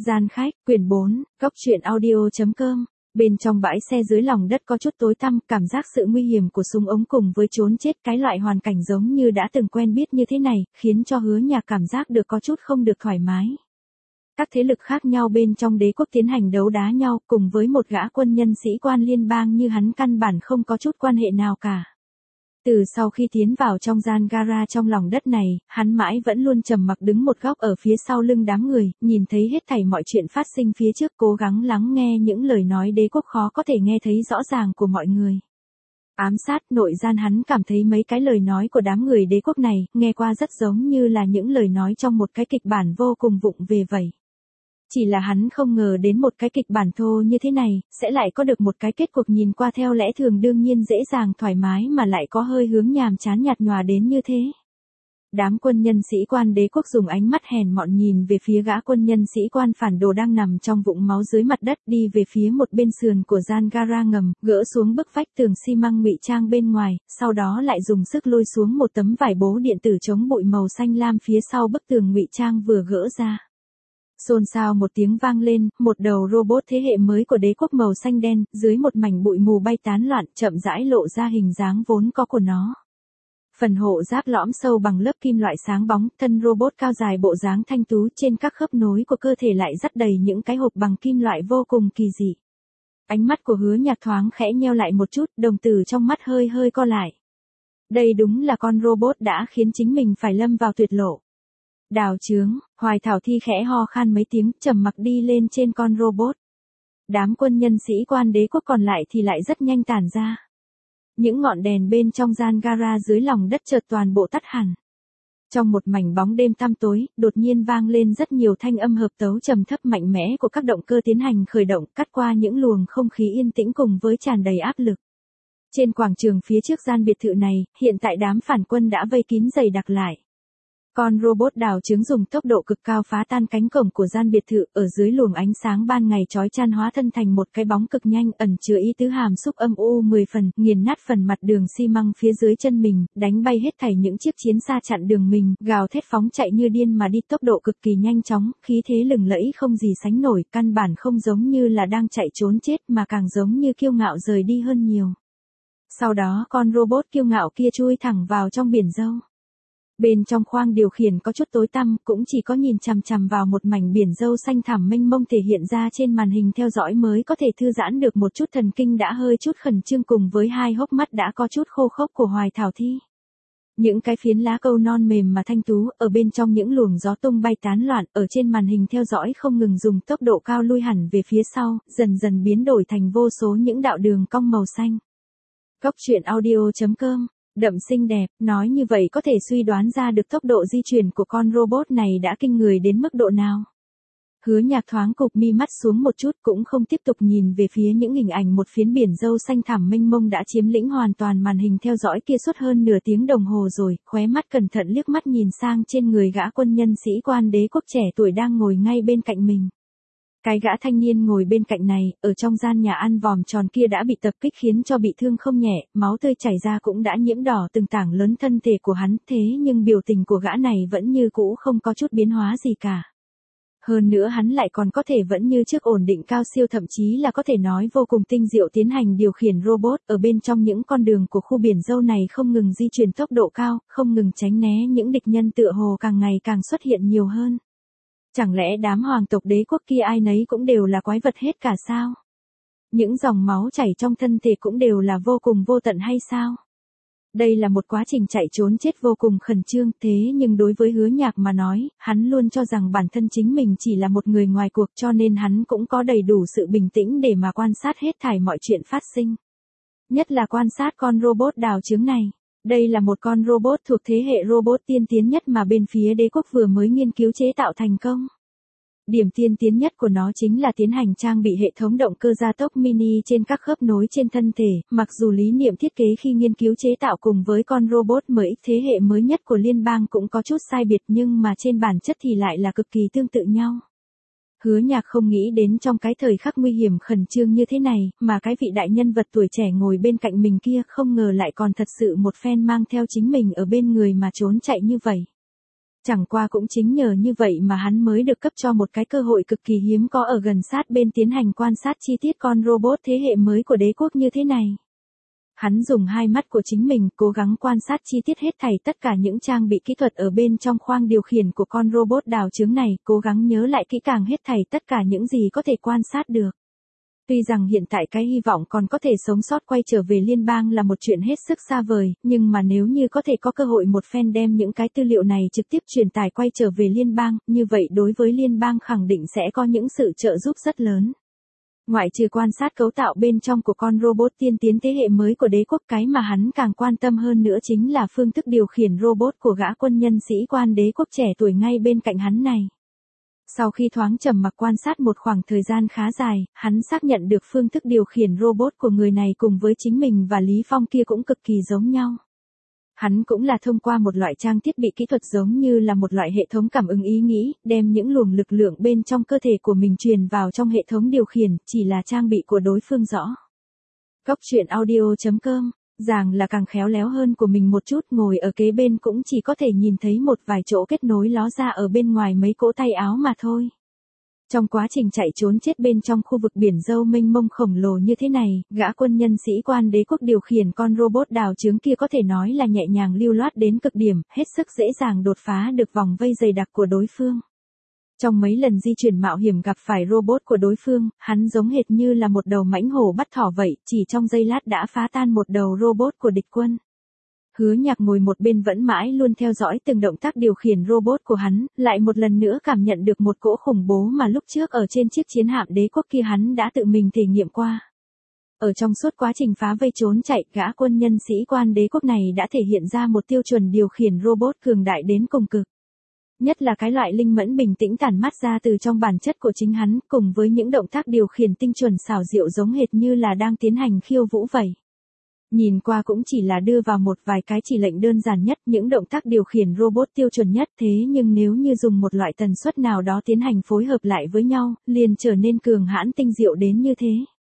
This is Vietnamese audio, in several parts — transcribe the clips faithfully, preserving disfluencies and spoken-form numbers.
Gian khách, quyển bốn, góc truyện audio.com. Bên trong bãi xe dưới lòng đất có chút tối tăm, cảm giác sự nguy hiểm của súng ống cùng với trốn chết, cái loại hoàn cảnh giống như đã từng quen biết như thế này, khiến cho Hứa Nhạc cảm giác được có chút không được thoải mái. Các thế lực khác nhau bên trong đế quốc tiến hành đấu đá nhau, cùng với một gã quân nhân sĩ quan liên bang như hắn căn bản không có chút quan hệ nào cả. Từ sau khi tiến vào trong gian gara trong lòng đất này, hắn mãi vẫn luôn trầm mặc đứng một góc ở phía sau lưng đám người, nhìn thấy hết thảy mọi chuyện phát sinh phía trước, cố gắng lắng nghe những lời nói đế quốc khó có thể nghe thấy rõ ràng của mọi người. Ám sát nội gian, hắn cảm thấy mấy cái lời nói của đám người đế quốc này, nghe qua rất giống như là những lời nói trong một cái kịch bản vô cùng vụng về vậy. Chỉ là hắn không ngờ đến một cái kịch bản thô như thế này, sẽ lại có được một cái kết cục nhìn qua theo lẽ thường đương nhiên dễ dàng thoải mái mà lại có hơi hướng nhàm chán nhạt nhòa đến như thế. Đám quân nhân sĩ quan đế quốc dùng ánh mắt hèn mọn nhìn về phía gã quân nhân sĩ quan phản đồ đang nằm trong vũng máu dưới mặt đất, đi về phía một bên sườn của gian gara ngầm, gỡ xuống bức vách tường xi măng ngụy trang bên ngoài, sau đó lại dùng sức lôi xuống một tấm vải bố điện tử chống bụi màu xanh lam phía sau bức tường ngụy trang vừa gỡ ra. Xôn xao một tiếng vang lên, một đầu robot thế hệ mới của đế quốc màu xanh đen, dưới một mảnh bụi mù bay tán loạn, chậm rãi lộ ra hình dáng vốn có của nó. Phần hộ giáp lõm sâu bằng lớp kim loại sáng bóng, thân robot cao dài bộ dáng thanh tú, trên các khớp nối của cơ thể lại dắt đầy những cái hộp bằng kim loại vô cùng kỳ dị. Ánh mắt của Hứa Nhạc thoáng khẽ nheo lại một chút, đồng tử trong mắt hơi hơi co lại. Đây đúng là con robot đã khiến chính mình phải lâm vào tuyệt lộ. Đào chướng, Hoài Thảo Thi khẽ ho khan mấy tiếng, trầm mặc đi lên trên con robot. Đám quân nhân sĩ quan đế quốc còn lại thì lại rất nhanh tản ra. Những ngọn đèn bên trong gian gara dưới lòng đất chợt toàn bộ tắt hẳn. Trong một mảnh bóng đêm tăm tối, đột nhiên vang lên rất nhiều thanh âm hợp tấu trầm thấp mạnh mẽ của các động cơ tiến hành khởi động, cắt qua những luồng không khí yên tĩnh cùng với tràn đầy áp lực. Trên quảng trường phía trước gian biệt thự này, hiện tại đám phản quân đã vây kín dày đặc lại. Con robot đào trứng dùng tốc độ cực cao phá tan cánh cổng của gian biệt thự, ở dưới luồng ánh sáng ban ngày chói chang hóa thân thành một cái bóng cực nhanh, ẩn chứa ý tứ hàm xúc âm u mười phần, nghiền nát phần mặt đường xi măng phía dưới chân mình, đánh bay hết thảy những chiếc chiến xa chặn đường mình, gào thét phóng chạy như điên mà đi, tốc độ cực kỳ nhanh chóng, khí thế lừng lẫy không gì sánh nổi, căn bản không giống như là đang chạy trốn chết mà càng giống như kiêu ngạo rời đi hơn nhiều. Sau đó con robot kiêu ngạo kia chui thẳng vào trong biển dâu. Bên trong khoang điều khiển có chút tối tăm, cũng chỉ có nhìn chằm chằm vào một mảnh biển dâu xanh thẳm mênh mông thể hiện ra trên màn hình theo dõi mới có thể thư giãn được một chút thần kinh đã hơi chút khẩn trương cùng với hai hốc mắt đã có chút khô khốc của Hoài Thảo Thi. Những cái phiến lá câu non mềm mà thanh tú, ở bên trong những luồng gió tung bay tán loạn, ở trên màn hình theo dõi không ngừng dùng tốc độ cao lui hẳn về phía sau, dần dần biến đổi thành vô số những đạo đường cong màu xanh. Góc truyện audio.com. Đậm xinh đẹp, nói như vậy có thể suy đoán ra được tốc độ di chuyển của con robot này đã kinh người đến mức độ nào. Hứa Nhạc thoáng cụp mi mắt xuống một chút, cũng không tiếp tục nhìn về phía những hình ảnh một phiến biển dâu xanh thẳm mênh mông đã chiếm lĩnh hoàn toàn màn hình theo dõi kia suốt hơn nửa tiếng đồng hồ rồi, khóe mắt cẩn thận liếc mắt nhìn sang trên người gã quân nhân sĩ quan đế quốc trẻ tuổi đang ngồi ngay bên cạnh mình. Cái gã thanh niên ngồi bên cạnh này, ở trong gian nhà ăn vòm tròn kia đã bị tập kích khiến cho bị thương không nhẹ, máu tươi chảy ra cũng đã nhiễm đỏ từng tảng lớn thân thể của hắn, thế nhưng biểu tình của gã này vẫn như cũ không có chút biến hóa gì cả. Hơn nữa hắn lại còn có thể vẫn như trước ổn định cao siêu, thậm chí là có thể nói vô cùng tinh diệu tiến hành điều khiển robot, ở bên trong những con đường của khu biển dâu này không ngừng di chuyển tốc độ cao, không ngừng tránh né những địch nhân tựa hồ càng ngày càng xuất hiện nhiều hơn. Chẳng lẽ đám hoàng tộc đế quốc kia ai nấy cũng đều là quái vật hết cả sao? Những dòng máu chảy trong thân thể cũng đều là vô cùng vô tận hay sao? Đây là một quá trình chạy trốn chết vô cùng khẩn trương, thế nhưng đối với Hứa Nhạc mà nói, hắn luôn cho rằng bản thân chính mình chỉ là một người ngoài cuộc, cho nên hắn cũng có đầy đủ sự bình tĩnh để mà quan sát hết thảy mọi chuyện phát sinh. Nhất là quan sát con robot đào trứng này. Đây là một con robot thuộc thế hệ robot tiên tiến nhất mà bên phía đế quốc vừa mới nghiên cứu chế tạo thành công. Điểm tiên tiến nhất của nó chính là tiến hành trang bị hệ thống động cơ gia tốc mini trên các khớp nối trên thân thể, mặc dù lý niệm thiết kế khi nghiên cứu chế tạo cùng với con robot em ích thế hệ mới nhất của liên bang cũng có chút sai biệt nhưng mà trên bản chất thì lại là cực kỳ tương tự nhau. Hứa Nhạc không nghĩ đến trong cái thời khắc nguy hiểm khẩn trương như thế này, mà cái vị đại nhân vật tuổi trẻ ngồi bên cạnh mình kia không ngờ lại còn thật sự một phen mang theo chính mình ở bên người mà trốn chạy như vậy. Chẳng qua cũng chính nhờ như vậy mà hắn mới được cấp cho một cái cơ hội cực kỳ hiếm có ở gần sát bên tiến hành quan sát chi tiết con robot thế hệ mới của đế quốc như thế này. Hắn dùng hai mắt của chính mình cố gắng quan sát chi tiết hết thảy tất cả những trang bị kỹ thuật ở bên trong khoang điều khiển của con robot đào trứng này, cố gắng nhớ lại kỹ càng hết thảy tất cả những gì có thể quan sát được. Tuy rằng hiện tại cái hy vọng còn có thể sống sót quay trở về liên bang là một chuyện hết sức xa vời, nhưng mà nếu như có thể có cơ hội một phen đem những cái tư liệu này trực tiếp truyền tải quay trở về liên bang, như vậy đối với liên bang khẳng định sẽ có những sự trợ giúp rất lớn. Ngoại trừ quan sát cấu tạo bên trong của con robot tiên tiến thế hệ mới của đế quốc, cái mà hắn càng quan tâm hơn nữa chính là phương thức điều khiển robot của gã quân nhân sĩ quan đế quốc trẻ tuổi ngay bên cạnh hắn này. Sau khi thoáng trầm mặc quan sát một khoảng thời gian khá dài, hắn xác nhận được phương thức điều khiển robot của người này cùng với chính mình và Lý Phong kia cũng cực kỳ giống nhau. Hắn cũng là thông qua một loại trang thiết bị kỹ thuật giống như là một loại hệ thống cảm ứng ý nghĩ, đem những luồng lực lượng bên trong cơ thể của mình truyền vào trong hệ thống điều khiển, chỉ là trang bị của đối phương rõ. Góc truyện audio chấm com, Giàng là càng khéo léo hơn của mình một chút, ngồi ở kế bên cũng chỉ có thể nhìn thấy một vài chỗ kết nối ló ra ở bên ngoài mấy cỗ tay áo mà thôi. Trong quá trình chạy trốn chết bên trong khu vực biển dâu mênh mông khổng lồ như thế này, gã quân nhân sĩ quan đế quốc điều khiển con robot đào trứng kia có thể nói là nhẹ nhàng lưu loát đến cực điểm, hết sức dễ dàng đột phá được vòng vây dày đặc của đối phương. Trong mấy lần di chuyển mạo hiểm gặp phải robot của đối phương, hắn giống hệt như là một đầu mãnh hổ bắt thỏ vậy, chỉ trong giây lát đã phá tan một đầu robot của địch quân. Hứa Nhạc ngồi một bên vẫn mãi luôn theo dõi từng động tác điều khiển robot của hắn, lại một lần nữa cảm nhận được một cỗ khủng bố mà lúc trước ở trên chiếc chiến hạm đế quốc kia hắn đã tự mình thể nghiệm qua. Ở trong suốt quá trình phá vây trốn chạy, gã quân nhân sĩ quan đế quốc này đã thể hiện ra một tiêu chuẩn điều khiển robot cường đại đến cùng cực. Nhất là cái loại linh mẫn bình tĩnh tản mát ra từ trong bản chất của chính hắn, cùng với những động tác điều khiển tinh chuẩn xảo diệu giống hệt như là đang tiến hành khiêu vũ vậy. Nhìn qua cũng chỉ là đưa vào một vài cái chỉ lệnh đơn giản nhất, những động tác điều khiển robot tiêu chuẩn nhất, thế nhưng nếu như dùng một loại tần suất nào đó tiến hành phối hợp lại với nhau, liền trở nên cường hãn tinh diệu đến như thế.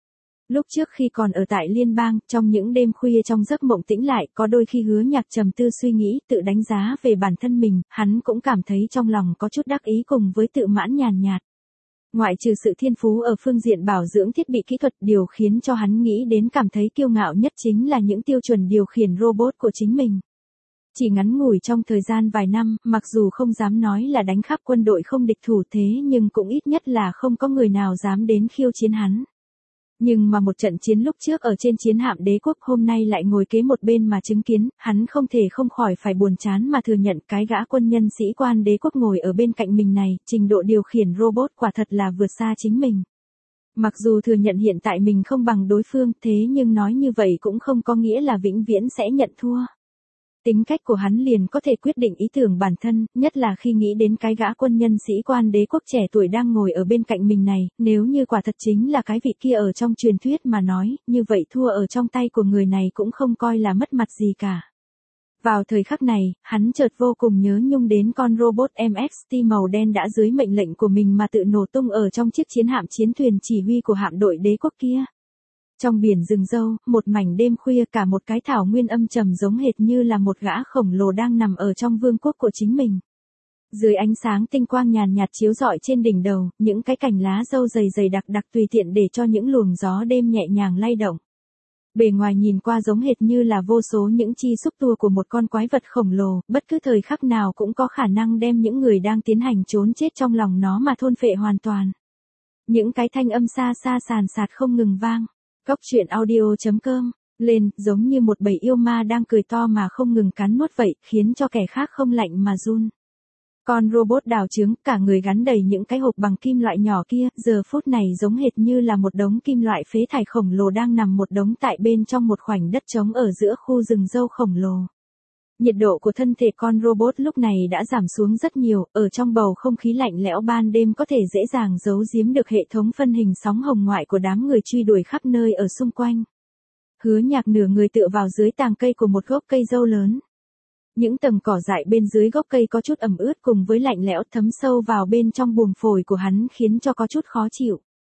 Lúc trước khi còn ở tại liên bang, trong những đêm khuya trong giấc mộng tĩnh lại, có đôi khi Hứa Nhạc trầm tư suy nghĩ, tự đánh giá về bản thân mình, hắn cũng cảm thấy trong lòng có chút đắc ý cùng với tự mãn nhàn nhạt. Ngoại trừ sự thiên phú ở phương diện bảo dưỡng thiết bị kỹ thuật, điều khiến cho hắn nghĩ đến cảm thấy kiêu ngạo nhất chính là những tiêu chuẩn điều khiển robot của chính mình. Chỉ ngắn ngủi trong thời gian vài năm, mặc dù không dám nói là đánh khắp quân đội không địch thủ, thế nhưng cũng ít nhất là không có người nào dám đến khiêu chiến hắn. Nhưng mà một trận chiến lúc trước ở trên chiến hạm đế quốc hôm nay lại ngồi kế một bên mà chứng kiến, hắn không thể không khỏi phải buồn chán mà thừa nhận cái gã quân nhân sĩ quan đế quốc ngồi ở bên cạnh mình này, trình độ điều khiển robot quả thật là vượt xa chính mình. Mặc dù thừa nhận hiện tại mình không bằng đối phương, thế nhưng nói như vậy cũng không có nghĩa là vĩnh viễn sẽ nhận thua. Tính cách của hắn liền có thể quyết định ý tưởng bản thân, nhất là khi nghĩ đến cái gã quân nhân sĩ quan đế quốc trẻ tuổi đang ngồi ở bên cạnh mình này, nếu như quả thật chính là cái vị kia ở trong truyền thuyết mà nói, như vậy thua ở trong tay của người này cũng không coi là mất mặt gì cả. Vào thời khắc này, hắn chợt vô cùng nhớ nhung đến con robot em ích tê màu đen đã dưới mệnh lệnh của mình mà tự nổ tung ở trong chiếc chiến hạm chiến thuyền chỉ huy của hạm đội đế quốc kia. Trong biển rừng râu, một mảnh đêm khuya, cả một cái thảo nguyên âm trầm giống hệt như là một gã khổng lồ đang nằm ở trong vương quốc của chính mình. Dưới ánh sáng tinh quang nhàn nhạt chiếu rọi trên đỉnh đầu, những cái cành lá râu dày dày đặc đặc tùy tiện để cho những luồng gió đêm nhẹ nhàng lay động. Bề ngoài nhìn qua giống hệt như là vô số những chi xúc tua của một con quái vật khổng lồ, bất cứ thời khắc nào cũng có khả năng đem những người đang tiến hành trốn chết trong lòng nó mà thôn phệ hoàn toàn. Những cái thanh âm xa xa sàn sạt không ngừng vang. Góc truyện audio chấm com, lên, giống như một bầy yêu ma đang cười to mà không ngừng cắn nuốt vậy, khiến cho kẻ khác không lạnh mà run. Con robot đào trứng, cả người gắn đầy những cái hộp bằng kim loại nhỏ kia, giờ phút này giống hệt như là một đống kim loại phế thải khổng lồ đang nằm một đống tại bên trong một khoảnh đất trống ở giữa khu rừng dâu khổng lồ. Nhiệt độ của thân thể con robot lúc này đã giảm xuống rất nhiều, ở trong bầu không khí lạnh lẽo ban đêm có thể dễ dàng giấu giếm được hệ thống phân hình sóng hồng ngoại của đám người truy đuổi khắp nơi ở xung quanh. Hứa Nhạc nửa người tựa vào dưới tàng cây của một gốc cây dâu lớn. Những tầng cỏ dại bên dưới gốc cây có chút ẩm ướt cùng với lạnh lẽo thấm sâu vào bên trong buồng phổi của hắn khiến cho có chút khó chịu.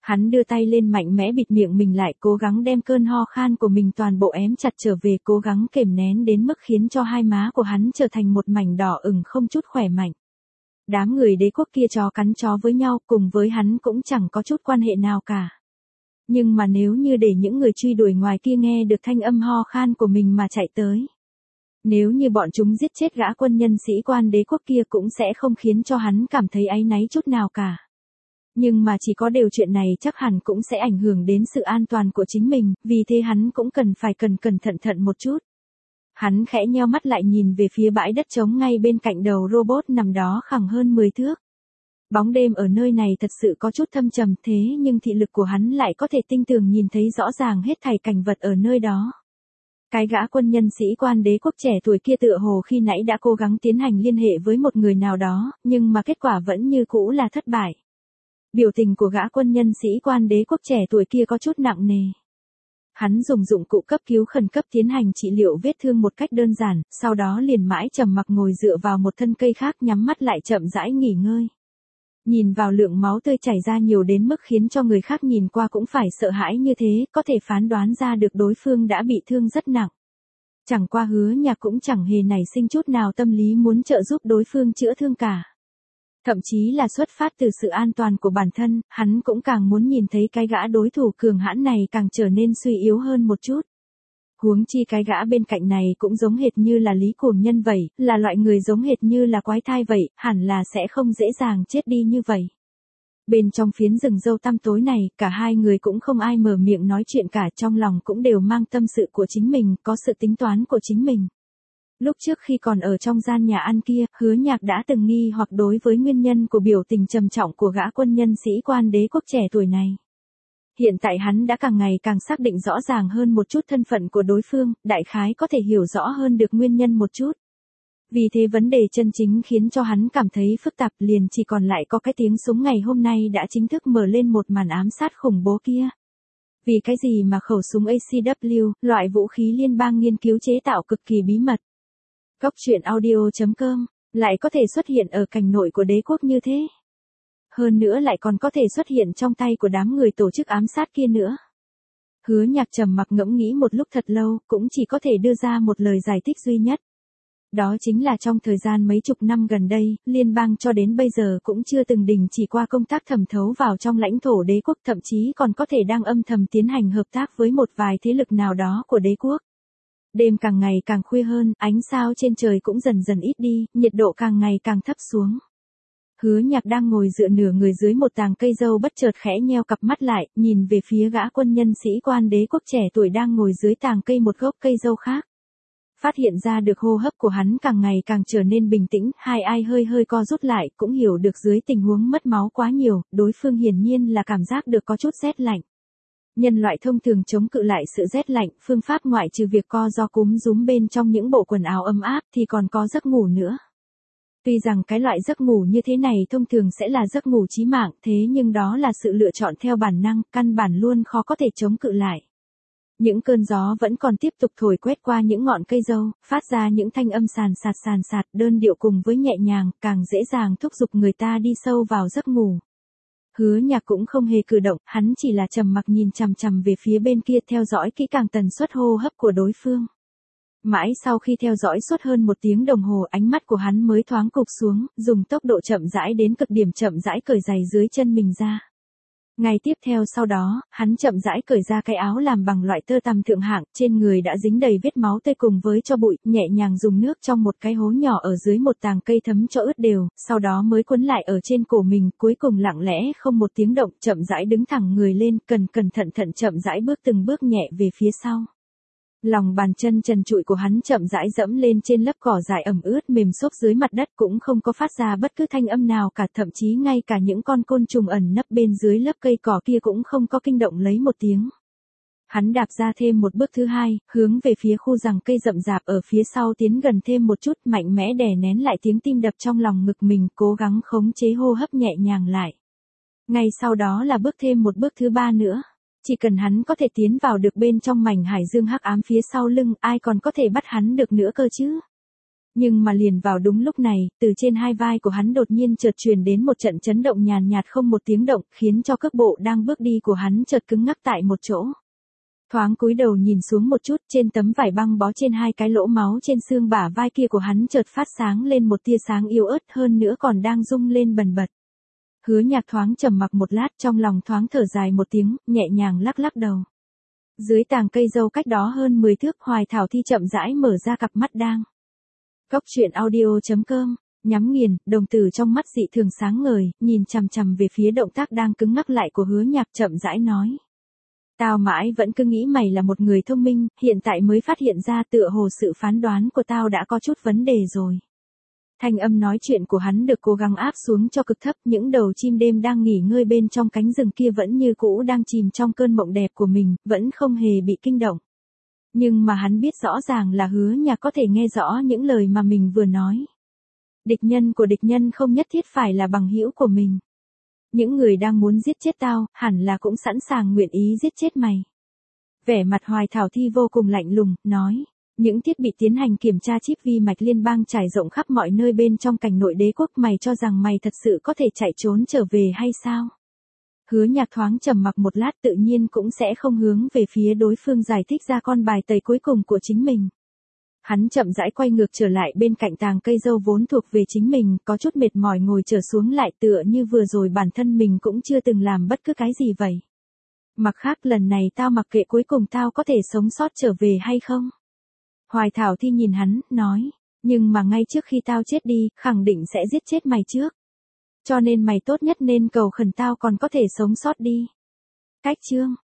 Hắn đưa tay lên mạnh mẽ bịt miệng mình lại, cố gắng đem cơn ho khan của mình toàn bộ ém chặt trở về, cố gắng kềm nén đến mức khiến cho hai má của hắn trở thành một mảnh đỏ ửng không chút khỏe mạnh. Đám người đế quốc kia chó cắn chó với nhau, cùng với hắn cũng chẳng có chút quan hệ nào cả. Nhưng mà nếu như để những người truy đuổi ngoài kia nghe được thanh âm ho khan của mình mà chạy tới. Nếu như bọn chúng giết chết gã quân nhân sĩ quan đế quốc kia cũng sẽ không khiến cho hắn cảm thấy áy náy chút nào cả. Nhưng mà chỉ có điều chuyện này chắc hẳn cũng sẽ ảnh hưởng đến sự an toàn của chính mình, vì thế hắn cũng cần phải cần cẩn thận thận một chút. Hắn khẽ nheo mắt lại nhìn về phía bãi đất trống ngay bên cạnh đầu robot nằm đó khoảng hơn mười thước. Bóng đêm ở nơi này thật sự có chút thâm trầm, thế nhưng thị lực của hắn lại có thể tinh tường nhìn thấy rõ ràng hết thảy cảnh vật ở nơi đó. Cái gã quân nhân sĩ quan đế quốc trẻ tuổi kia tựa hồ khi nãy đã cố gắng tiến hành liên hệ với một người nào đó, nhưng mà kết quả vẫn như cũ là thất bại. Biểu tình của gã quân nhân sĩ quan đế quốc trẻ tuổi kia có chút nặng nề. Hắn dùng dụng cụ cấp cứu khẩn cấp tiến hành trị liệu vết thương một cách đơn giản, sau đó liền mãi trầm mặc ngồi dựa vào một thân cây khác, nhắm mắt lại chậm rãi nghỉ ngơi. Nhìn vào lượng máu tươi chảy ra nhiều đến mức khiến cho người khác nhìn qua cũng phải sợ hãi như thế, có thể phán đoán ra được đối phương đã bị thương rất nặng. Chẳng qua Hứa Nhạc cũng chẳng hề nảy sinh chút nào tâm lý muốn trợ giúp đối phương chữa thương cả. Thậm chí là xuất phát từ sự an toàn của bản thân, hắn cũng càng muốn nhìn thấy cái gã đối thủ cường hãn này càng trở nên suy yếu hơn một chút. Huống chi cái gã bên cạnh này cũng giống hệt như là Lý Cuồng Nhân vậy, là loại người giống hệt như là quái thai vậy, hẳn là sẽ không dễ dàng chết đi như vậy. Bên trong phiến rừng râu tăm tối này, cả hai người cũng không ai mở miệng nói chuyện cả, trong lòng cũng đều mang tâm sự của chính mình, có sự tính toán của chính mình. Lúc trước khi còn ở trong gian nhà ăn kia, Hứa Nhạc đã từng nghi hoặc đối với nguyên nhân của biểu tình trầm trọng của gã quân nhân sĩ quan đế quốc trẻ tuổi này. Hiện tại hắn đã càng ngày càng xác định rõ ràng hơn một chút thân phận của đối phương, đại khái có thể hiểu rõ hơn được nguyên nhân một chút. Vì thế vấn đề chân chính khiến cho hắn cảm thấy phức tạp liền chỉ còn lại có cái tiếng súng ngày hôm nay đã chính thức mở lên một màn ám sát khủng bố kia. Vì cái gì mà khẩu súng a xê vê, loại vũ khí liên bang nghiên cứu chế tạo cực kỳ bí mật. Góc truyện audio chấm com, lại có thể xuất hiện ở cảnh nội của đế quốc như thế. Hơn nữa lại còn có thể xuất hiện trong tay của đám người tổ chức ám sát kia nữa. Hứa Nhạc trầm mặc ngẫm nghĩ một lúc thật lâu, cũng chỉ có thể đưa ra một lời giải thích duy nhất. Đó chính là trong thời gian mấy chục năm gần đây, liên bang cho đến bây giờ cũng chưa từng đình chỉ qua công tác thẩm thấu vào trong lãnh thổ đế quốc, thậm chí còn có thể đang âm thầm tiến hành hợp tác với một vài thế lực nào đó của đế quốc. Đêm càng ngày càng khuya hơn, ánh sao trên trời cũng dần dần ít đi, nhiệt độ càng ngày càng thấp xuống. Hứa Nhạc đang ngồi dựa nửa người dưới một tàng cây dâu bất chợt khẽ nheo cặp mắt lại, nhìn về phía gã quân nhân sĩ quan đế quốc trẻ tuổi đang ngồi dưới tàng cây một gốc cây dâu khác. Phát hiện ra được hô hấp của hắn càng ngày càng trở nên bình tĩnh, hai ai hơi hơi co rút lại, cũng hiểu được dưới tình huống mất máu quá nhiều, đối phương hiển nhiên là cảm giác được có chút rét lạnh. Nhân loại thông thường chống cự lại sự rét lạnh, phương pháp ngoại trừ việc co ro cúm rúm bên trong những bộ quần áo ấm áp thì còn có giấc ngủ nữa. Tuy rằng cái loại giấc ngủ như thế này thông thường sẽ là giấc ngủ chí mạng, thế nhưng đó là sự lựa chọn theo bản năng, căn bản luôn khó có thể chống cự lại. Những cơn gió vẫn còn tiếp tục thổi quét qua những ngọn cây dâu, phát ra những thanh âm sàn sạt sàn sạt đơn điệu cùng với nhẹ nhàng, càng dễ dàng thúc giục người ta đi sâu vào giấc ngủ. Hứa Nhạc cũng không hề cử động, hắn chỉ là trầm mặc nhìn chằm chằm về phía bên kia theo dõi kỹ càng tần suất hô hấp của đối phương. Mãi sau khi theo dõi suốt hơn một tiếng đồng hồ, ánh mắt của hắn mới thoáng cụp xuống, dùng tốc độ chậm rãi đến cực điểm chậm rãi cởi giày dưới chân mình ra. Ngay tiếp theo sau đó, hắn chậm rãi cởi ra cái áo làm bằng loại tơ tằm thượng hạng, trên người đã dính đầy vết máu tươi cùng với tro bụi, nhẹ nhàng dùng nước trong một cái hố nhỏ ở dưới một tàng cây thấm cho ướt đều, sau đó mới quấn lại ở trên cổ mình, cuối cùng lặng lẽ không một tiếng động, chậm rãi đứng thẳng người lên, cần cẩn thận thận chậm rãi bước từng bước nhẹ về phía sau. Lòng bàn chân trần trụi của hắn chậm rãi dẫm lên trên lớp cỏ dại ẩm ướt mềm xốp dưới mặt đất, cũng không có phát ra bất cứ thanh âm nào cả, thậm chí ngay cả những con côn trùng ẩn nấp bên dưới lớp cây cỏ kia cũng không có kinh động lấy một tiếng. Hắn đạp ra thêm một bước thứ hai, hướng về phía khu giằng cây rậm rạp ở phía sau tiến gần thêm một chút, mạnh mẽ đè nén lại tiếng tim đập trong lòng ngực mình, cố gắng khống chế hô hấp nhẹ nhàng lại. Ngay sau đó là bước thêm một bước thứ ba nữa. Chỉ cần hắn có thể tiến vào được bên trong mảnh hải dương hắc ám phía sau lưng, ai còn có thể bắt hắn được nữa cơ chứ? Nhưng mà liền vào đúng lúc này, từ trên hai vai của hắn đột nhiên chợt truyền đến một trận chấn động nhàn nhạt không một tiếng động, khiến cho cước bộ đang bước đi của hắn chợt cứng ngắc tại một chỗ. Thoáng cúi đầu nhìn xuống một chút, trên tấm vải băng bó trên hai cái lỗ máu trên xương bả vai kia của hắn chợt phát sáng lên một tia sáng yếu ớt, hơn nữa còn đang rung lên bần bật. Hứa Nhạc thoáng trầm mặc một lát, trong lòng thoáng thở dài một tiếng, nhẹ nhàng lắc lắc đầu. Dưới tàng cây dâu cách đó hơn mười thước, Hoài Thảo Thi chậm rãi mở ra cặp mắt đang. Góc truyện audio chấm com, nhắm nghiền, đồng tử trong mắt dị thường sáng ngời, nhìn chằm chằm về phía động tác đang cứng ngắc lại của Hứa Nhạc, chậm rãi nói. Tao mãi vẫn cứ nghĩ mày là một người thông minh, hiện tại mới phát hiện ra tựa hồ sự phán đoán của tao đã có chút vấn đề rồi. Thanh âm nói chuyện của hắn được cố gắng áp xuống cho cực thấp, những đầu chim đêm đang nghỉ ngơi bên trong cánh rừng kia vẫn như cũ đang chìm trong cơn mộng đẹp của mình, vẫn không hề bị kinh động. Nhưng mà hắn biết rõ ràng là Hứa Nhạc có thể nghe rõ những lời mà mình vừa nói. Địch nhân của địch nhân không nhất thiết phải là bằng hữu của mình. Những người đang muốn giết chết tao, hẳn là cũng sẵn sàng nguyện ý giết chết mày. Vẻ mặt Hoài Thảo Thi vô cùng lạnh lùng, nói. Những thiết bị tiến hành kiểm tra chip vi mạch liên bang trải rộng khắp mọi nơi bên trong cảnh nội đế quốc, mày cho rằng mày thật sự có thể chạy trốn trở về hay sao? Hứa Nhạc thoáng trầm mặc một lát, tự nhiên cũng sẽ không hướng về phía đối phương giải thích ra con bài tẩy cuối cùng của chính mình. Hắn chậm rãi quay ngược trở lại bên cạnh tàng cây dâu vốn thuộc về chính mình, có chút mệt mỏi ngồi trở xuống lại, tựa như vừa rồi bản thân mình cũng chưa từng làm bất cứ cái gì vậy. Mặc khác lần này tao mặc kệ cuối cùng tao có thể sống sót trở về hay không? Hoài Thảo Thi nhìn hắn, nói, nhưng mà ngay trước khi tao chết đi, khẳng định sẽ giết chết mày trước. Cho nên mày tốt nhất nên cầu khẩn tao còn có thể sống sót đi. Cách chương.